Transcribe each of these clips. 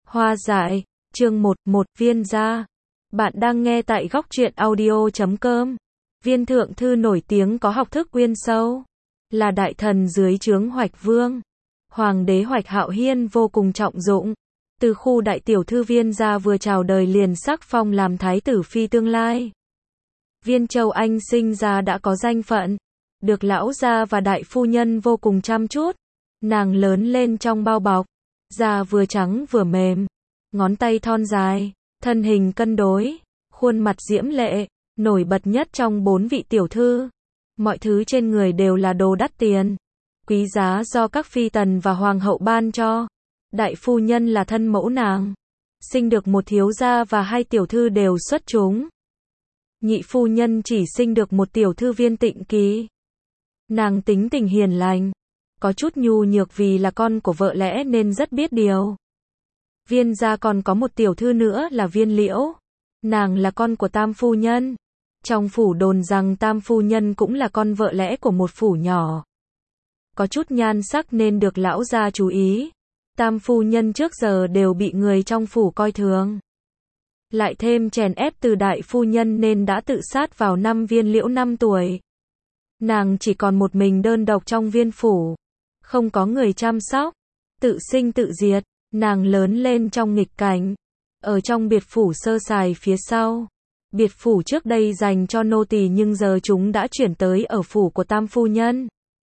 Hoa dại, chương 1, viên gia. Bạn đang nghe tại góc truyện audio.com. Viên thượng thư nổi tiếng có học thức uyên sâu, là đại thần dưới trướng Hoạch Vương. Hoàng đế Hoạch Hạo Hiên vô cùng trọng dụng. Từ khu đại tiểu thư Viên gia vừa chào đời liền sắc phong làm thái tử phi tương lai. Viên Châu Anh sinh ra đã có danh phận, được lão gia và đại phu nhân vô cùng chăm chút. Nàng lớn lên trong bao bọc, da vừa trắng vừa mềm, ngón tay thon dài, thân hình cân đối, khuôn mặt diễm lệ, nổi bật nhất trong 4 vị tiểu thư. Mọi thứ trên người đều là đồ đắt tiền, quý giá do các phi tần và hoàng hậu ban cho. Đại phu nhân là thân mẫu nàng, sinh được một thiếu gia và 2 tiểu thư đều xuất chúng. Nhị phu nhân chỉ sinh được một tiểu thư Viên Tịnh Kỳ. Nàng tính tình hiền lành, có chút nhu nhược vì là con của vợ lẽ nên rất biết điều. Viên gia còn có một tiểu thư nữa là Viên Liễu. Nàng là con của tam phu nhân. Trong phủ đồn rằng tam phu nhân cũng là con vợ lẽ của một phủ nhỏ, có chút nhan sắc nên được lão gia chú ý. Tam phu nhân trước giờ đều bị người trong phủ coi thường, lại thêm chèn ép từ đại phu nhân nên đã tự sát vào năm Viên Liễu 5 tuổi. Nàng chỉ còn một mình đơn độc trong viên phủ, không có người chăm sóc, tự sinh tự diệt. Nàng lớn lên trong nghịch cảnh, ở trong biệt phủ sơ sài phía sau. Biệt phủ trước đây dành cho nô tỳ nhưng giờ chúng đã chuyển tới ở phủ của tam phu nhân.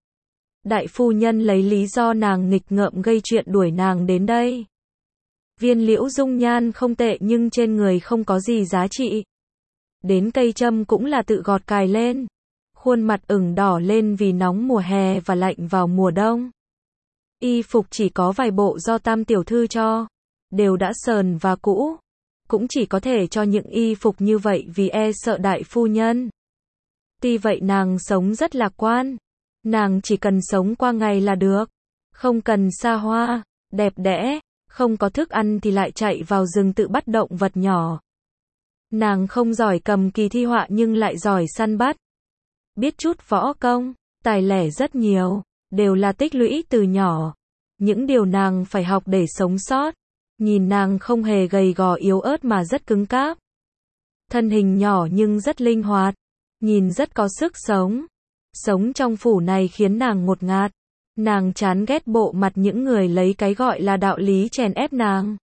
Đại phu nhân lấy lý do nàng nghịch ngợm gây chuyện đuổi nàng đến đây. Viên Liễu dung nhan không tệ nhưng trên người không có gì giá trị. Đến cây châm cũng là tự gọt cài lên. Khuôn mặt ửng đỏ lên vì nóng mùa hè và lạnh vào mùa đông. Y phục chỉ có vài bộ do tam tiểu thư cho, đều đã sờn và cũ. Cũng chỉ có thể cho những y phục như vậy vì e sợ đại phu nhân. Tuy vậy nàng sống rất lạc quan. Nàng chỉ cần sống qua ngày là được, không cần xa hoa, đẹp đẽ, không có thức ăn thì lại chạy vào rừng tự bắt động vật nhỏ. Nàng không giỏi cầm kỳ thi họa nhưng lại giỏi săn bắt. Biết chút võ công, tài lẻ rất nhiều, đều là tích lũy từ nhỏ. Những điều nàng phải học để sống sót. Nhìn nàng không hề gầy gò yếu ớt mà rất cứng cáp. Thân hình nhỏ nhưng rất linh hoạt, nhìn rất có sức sống. Sống trong phủ này khiến nàng ngột ngạt. Nàng chán ghét bộ mặt những người lấy cái gọi là đạo lý chèn ép nàng.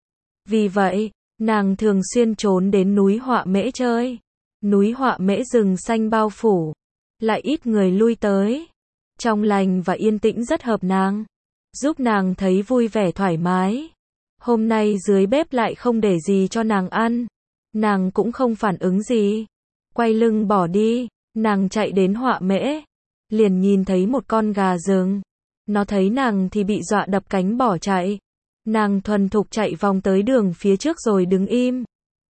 Vì vậy, nàng thường xuyên trốn đến núi Họa Mễ chơi. Núi Họa Mễ rừng xanh bao phủ, lại ít người lui tới. Trong lành và yên tĩnh rất hợp nàng, giúp nàng thấy vui vẻ thoải mái. Hôm nay dưới bếp lại không để gì cho nàng ăn. Nàng cũng không phản ứng gì, quay lưng bỏ đi. Nàng chạy đến Họa Mễ, liền nhìn thấy một con gà rừng. Nó thấy nàng thì bị dọa đập cánh bỏ chạy. Nàng thuần thục chạy vòng tới đường phía trước rồi đứng im.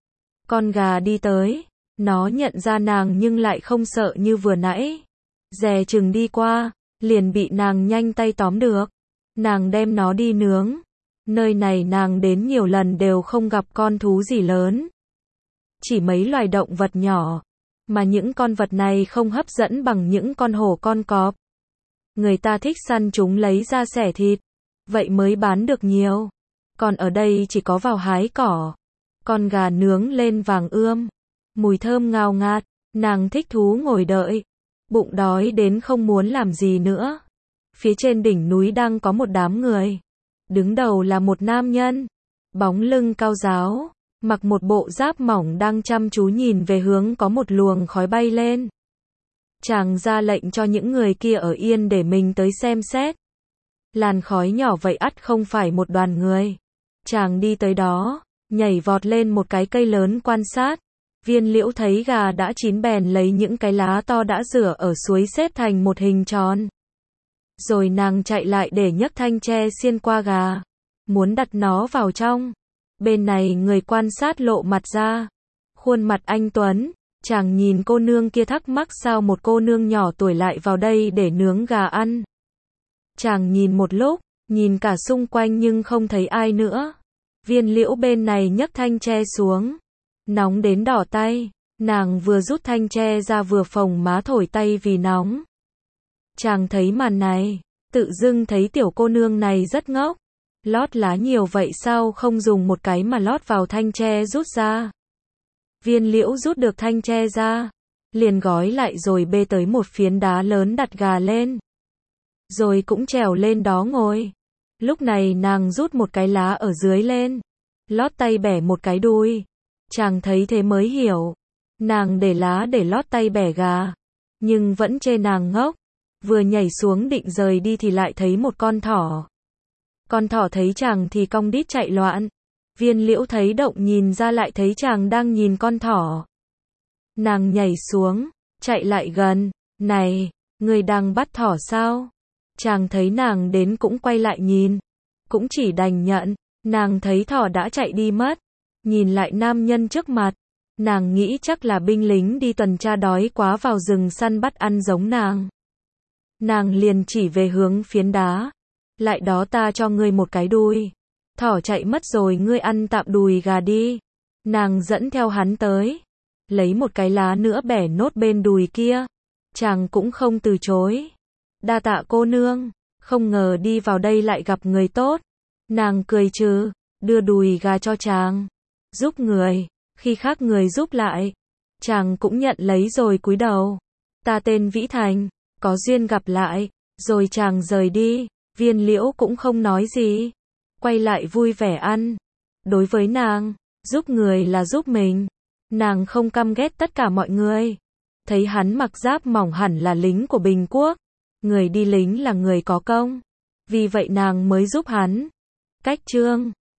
Con gà đi tới, nó nhận ra nàng nhưng lại không sợ như vừa nãy. Dè chừng đi qua, liền bị nàng nhanh tay tóm được. Nàng đem nó đi nướng. Nơi này nàng đến nhiều lần đều không gặp con thú gì lớn, chỉ mấy loài động vật nhỏ, mà những con vật này không hấp dẫn bằng những con hổ con cọp. Người ta thích săn chúng lấy ra xẻ thịt, vậy mới bán được nhiều. Còn ở đây chỉ có vào hái cỏ. Con gà nướng lên vàng ươm, mùi thơm ngào ngạt, nàng thích thú ngồi đợi, bụng đói đến không muốn làm gì nữa. Phía trên đỉnh núi đang có một đám người. Đứng đầu là một nam nhân, bóng lưng cao ráo, mặc một bộ giáp mỏng đang chăm chú nhìn về hướng có một luồng khói bay lên. Chàng ra lệnh cho những người kia ở yên để mình tới xem xét. Làn khói nhỏ vậy ắt không phải một đoàn người. Chàng đi tới đó, nhảy vọt lên một cái cây lớn quan sát. Viên Liễu thấy gà đã chín bèn lấy những cái lá to đã rửa ở suối xếp thành một hình tròn. Rồi nàng chạy lại để nhấc thanh tre xiên qua gà, muốn đặt nó vào trong. Bên này người quan sát lộ mặt ra, khuôn mặt anh tuấn. Chàng nhìn cô nương kia thắc mắc sao một cô nương nhỏ tuổi lại vào đây để nướng gà ăn. Chàng nhìn một lúc, nhìn cả xung quanh nhưng không thấy ai nữa. Viên Liễu bên này nhấc thanh tre xuống, nóng đến đỏ tay. Nàng vừa rút thanh tre ra vừa phồng má thổi tay vì nóng. Chàng thấy màn này, tự dưng thấy tiểu cô nương này rất ngốc. Lót lá nhiều vậy sao không dùng một cái mà lót vào thanh tre rút ra. Viên Liễu rút được thanh tre ra, liền gói lại rồi bê tới một phiến đá lớn đặt gà lên. Rồi cũng trèo lên đó ngồi. Lúc này nàng rút một cái lá ở dưới lên, lót tay bẻ một cái đuôi. Chàng thấy thế mới hiểu, nàng để lá để lót tay bẻ gà, nhưng vẫn chê nàng ngốc. Vừa nhảy xuống định rời đi thì lại thấy một con thỏ. Con thỏ thấy chàng thì cong đít chạy loạn. Viên Liễu thấy động nhìn ra lại thấy chàng đang nhìn con thỏ. Nàng nhảy xuống, chạy lại gần. Này, người đang bắt thỏ sao? Chàng thấy nàng đến cũng quay lại nhìn, cũng chỉ đành nhận. Nàng thấy thỏ đã chạy đi mất, nhìn lại nam nhân trước mặt, nàng nghĩ chắc là binh lính đi tuần tra đói quá vào rừng săn bắt ăn giống nàng. Nàng liền chỉ về hướng phiến đá, lại đó ta cho ngươi một cái đuôi. Thỏ chạy mất rồi ngươi ăn tạm đùi gà đi. Nàng dẫn theo hắn tới, lấy một cái lá nữa bẻ nốt bên đùi kia. Chàng cũng không từ chối. Đa tạ cô nương, không ngờ đi vào đây lại gặp người tốt. Nàng cười trừ, đưa đùi gà cho chàng. Giúp người, khi khác người giúp lại. Chàng cũng nhận lấy rồi cúi đầu. Ta tên Vĩ Thành, có duyên gặp lại. Rồi chàng rời đi, Viên Liễu cũng không nói gì. Quay lại vui vẻ ăn. Đối với nàng, giúp người là giúp mình. Nàng không căm ghét tất cả mọi người. Thấy hắn mặc giáp mỏng hẳn là lính của Bình Quốc. Người đi lính là người có công. Vì vậy nàng mới giúp hắn. Cách chương